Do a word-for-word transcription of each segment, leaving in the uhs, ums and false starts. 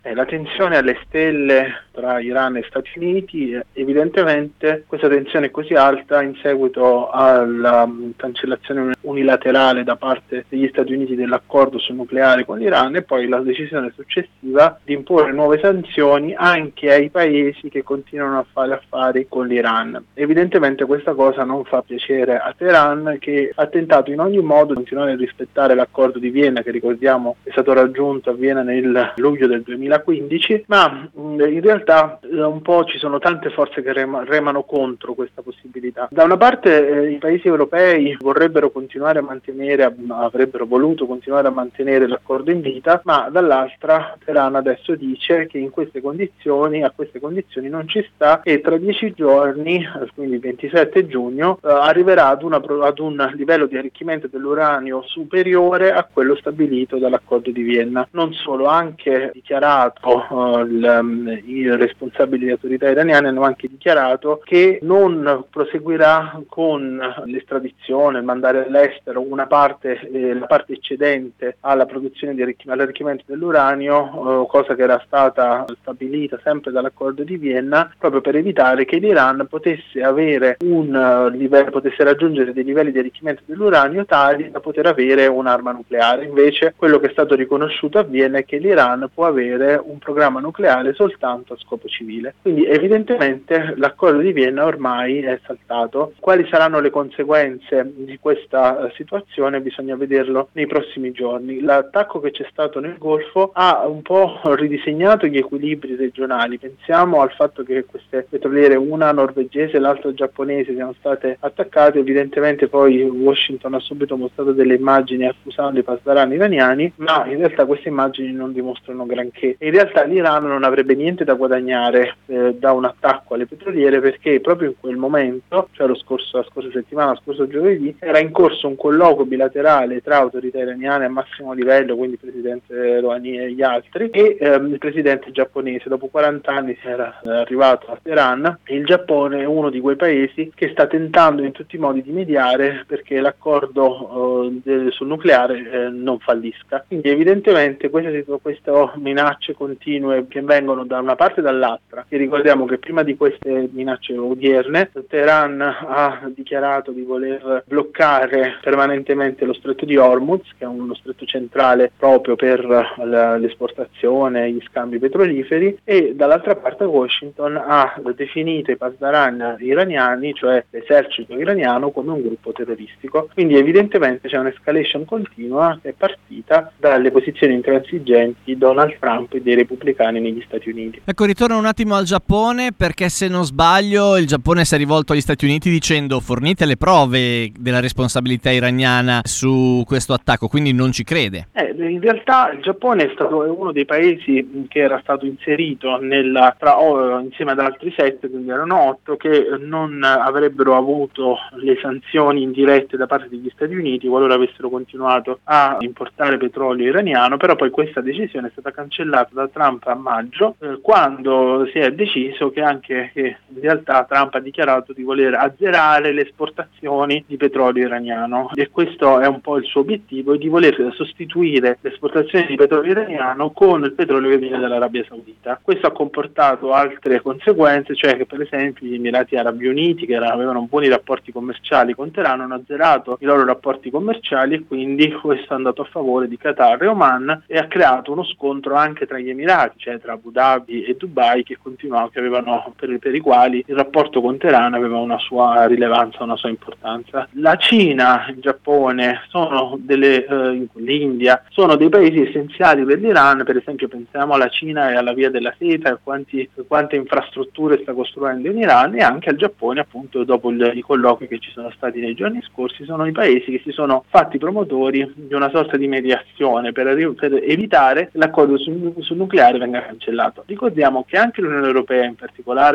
Eh, la tensione alle stelle tra Iran e Stati Uniti, evidentemente questa tensione è così alta in seguito alla um, cancellazione unilaterale da parte degli Stati Uniti dell'accordo sul nucleare con l'Iran e poi la decisione successiva di imporre nuove sanzioni anche ai paesi che continuano a fare affari con l'Iran. Evidentemente questa cosa non fa piacere a Teheran, che ha tentato in ogni modo di continuare a rispettare l'accordo di Vienna, che ricordiamo è stato raggiunto a Vienna nel luglio del duemilaquindici, ma mh, in realtà eh, un po' ci sono tante forze che rem- remano contro questa possibilità. Da una parte eh, i paesi europei vorrebbero continuare a mantenere, avrebbero voluto continuare a mantenere l'accordo in vita, ma dall'altra Teheran adesso dice che in queste condizioni, a queste condizioni non ci sta, e tra dieci giorni, quindi il ventisette giugno, eh, arriverà ad, una, ad un livello di arricchimento dell'uranio superiore a quello stabilito dall'accordo di Vienna. Non solo, ha anche dichiarato, uh, il, i responsabili delle autorità iraniane hanno anche dichiarato che non proseguirà con l'estradizione, il mandare all'estero una parte, eh, la parte eccedente alla produzione di arricch- all'arricchimento dell'uranio, uh, cosa che era stata stabilita sempre dall'accordo di Vienna, proprio per evitare che l'Iran potesse avere un uh, livello, potesse raggiungere dei livelli di arricchimento dell'uranio tali da poter avere un'arma nucleare. Invece quello che è stato riconosciuto a Vienna è che l'Iran può avere un programma nucleare soltanto a scopo civile. Quindi evidentemente l'accordo di Vienna ormai è saltato. Quali saranno le conseguenze di questa uh, situazione bisogna vederlo nei prossimi giorni. L'attacco che c'è stato nel Golfo ha un po' ridisegnato gli equilibri regionali. Pensiamo al fatto che queste petroliere, una norvegese e l'altra giapponese, siano state attaccate. Evidentemente poi Washington ha subito mostrato delle immagini accusando i pasdaran iraniani, ma in realtà queste immagini non dimostrano granché. In realtà l'Iran non avrebbe niente da guadagnare eh, da un attacco alle petroliere, perché proprio in quel momento, cioè lo scorso, la scorsa settimana, lo scorso giovedì, era in corso un colloquio bilaterale tra autorità iraniane a massimo livello, quindi il presidente Rouhani e gli altri, e ehm, il presidente giapponese. Dopo quaranta anni si era eh, arrivato a Teheran, e il Giappone è uno di quei paesi che sta tentando in tutti i modi di mediare perché l'accordo eh, de- sul nucleare eh, non fallisca. Quindi evidentemente queste, queste minacce continue che vengono da una parte e dall'altra, e ricordiamo che prima di queste minacce odierne Teheran ha dichiarato di voler bloccare permanentemente lo stretto di Hormuz, che è uno stretto centrale proprio per la, l'esportazione e gli scambi petroliferi, e dall'altra parte Washington ha definito i pasdaran iraniani, cioè l'esercito iraniano, come un gruppo terroristico. Quindi evidentemente c'è un'escalation continua che è partita dalle posizioni intransigenti di Donald Trump e dei repubblicani negli Stati Uniti. Ecco, ritorno un attimo al Giappone, perché se non sbaglio il Giappone si è rivolto agli Stati Uniti dicendo: fornite le prove della responsabilità iraniana su questo attacco, quindi non ci crede. Eh, in realtà il Giappone è stato uno dei paesi che era stato inserito nella, tra, oh, insieme ad altri sette, quindi erano otto, che non avrebbero avuto le sanzioni indirette da parte degli Stati Uniti qualora avessero continuato a importare petrolio iraniano. Però poi questa decisione è stata cancellata da Trump a maggio, eh, quando si è deciso che anche che in realtà Trump ha dichiarato di voler azzerare le esportazioni di petrolio iraniano, e questo è un po' il suo obiettivo, di voler sostituire le esportazioni di petrolio iraniano con il petrolio che viene dall'Arabia Saudita. Questo ha comportato altre conseguenze, cioè che per esempio gli Emirati Arabi Uniti, che avevano buoni rapporti commerciali con Teheran, hanno azzerato i loro rapporti commerciali, e quindi questo è andato a favore di Qatar e Oman, e ha creato uno scontro anche tra gli Emirati, cioè tra Abu Dhabi e Dubai, che continuavano, che avevano, per, per i quali il rapporto con Teheran aveva una sua rilevanza, una sua importanza. La Cina, il Giappone, sono delle eh, l'India, sono dei paesi essenziali per l'Iran. Per esempio pensiamo alla Cina e alla via della seta, e quanti, quante infrastrutture sta costruendo in Iran, e anche al Giappone, appunto, dopo il, i colloqui che ci sono stati nei giorni scorsi. Sono i paesi che si sono fatti promotori di una sorta di mediazione per, per evitare che l'accordo sul, sul nucleare venga cancellato. Ricordiamo che anche l'Unione Europea, in particolare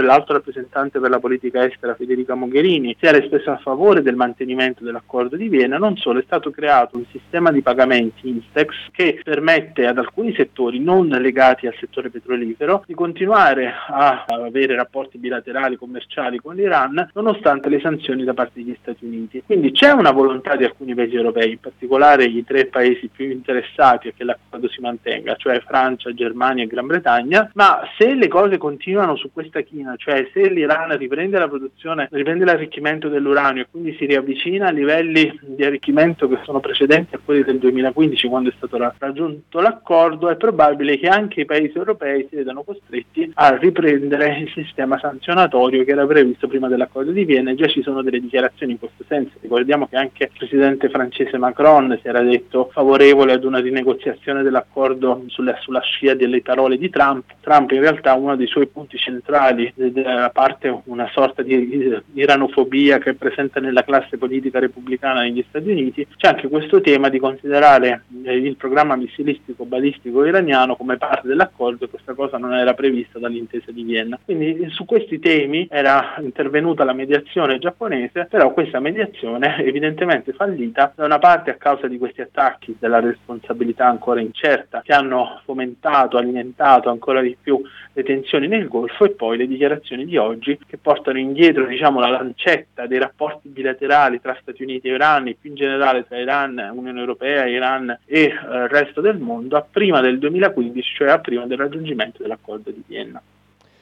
l'alto rappresentante per la politica estera Federica Mogherini si era espressa a favore del mantenimento dell'accordo di Vienna. Non solo, è stato creato un sistema di pagamenti Instex che permette ad alcuni settori non legati al settore petrolifero di continuare a avere rapporti bilaterali commerciali con l'Iran nonostante le sanzioni da parte degli Stati Uniti. Quindi c'è una volontà di alcuni paesi europei, in particolare i tre paesi più interessati a che l'accordo si mantenga, cioè Francia, Germania e Gran Bretagna, ma se le cose continuano su questa china, cioè se l'Iran riprende la produzione, riprende l'arricchimento dell'uranio e quindi si riavvicina a livelli di arricchimento che sono precedenti a quelli del duemilaquindici quando è stato raggiunto l'accordo, è probabile che anche i paesi europei si vedano costretti a riprendere il sistema sanzionatorio che era previsto prima dell'accordo di Vienna. Già ci sono delle dichiarazioni in questo senso. Ricordiamo che anche il presidente francese Macron si era detto favorevole ad una rinegoziazione dell'accordo sulla, sulla scia delle parole di Trump. Trump in realtà uno dei suoi punti centrali, a parte una sorta di iranofobia che è presente nella classe politica repubblicana negli Stati Uniti, c'è anche questo tema di considerare il programma missilistico balistico iraniano come parte dell'accordo, e questa cosa non era prevista dall'intesa di Vienna. Quindi su questi temi era intervenuta la mediazione giapponese, però questa mediazione evidentemente fallita, da una parte a causa di questi attacchi della responsabilità ancora incerta che hanno fomentato, alimentato ancora di più le tensioni nel Golfo, e poi le dichiarazioni di oggi che portano indietro, diciamo, la lancetta dei rapporti bilaterali tra Stati Uniti e Iran, e più in generale tra Iran, Unione Europea, Iran e eh, il resto del mondo, a prima del duemilaquindici, cioè a prima del raggiungimento dell'accordo di Vienna.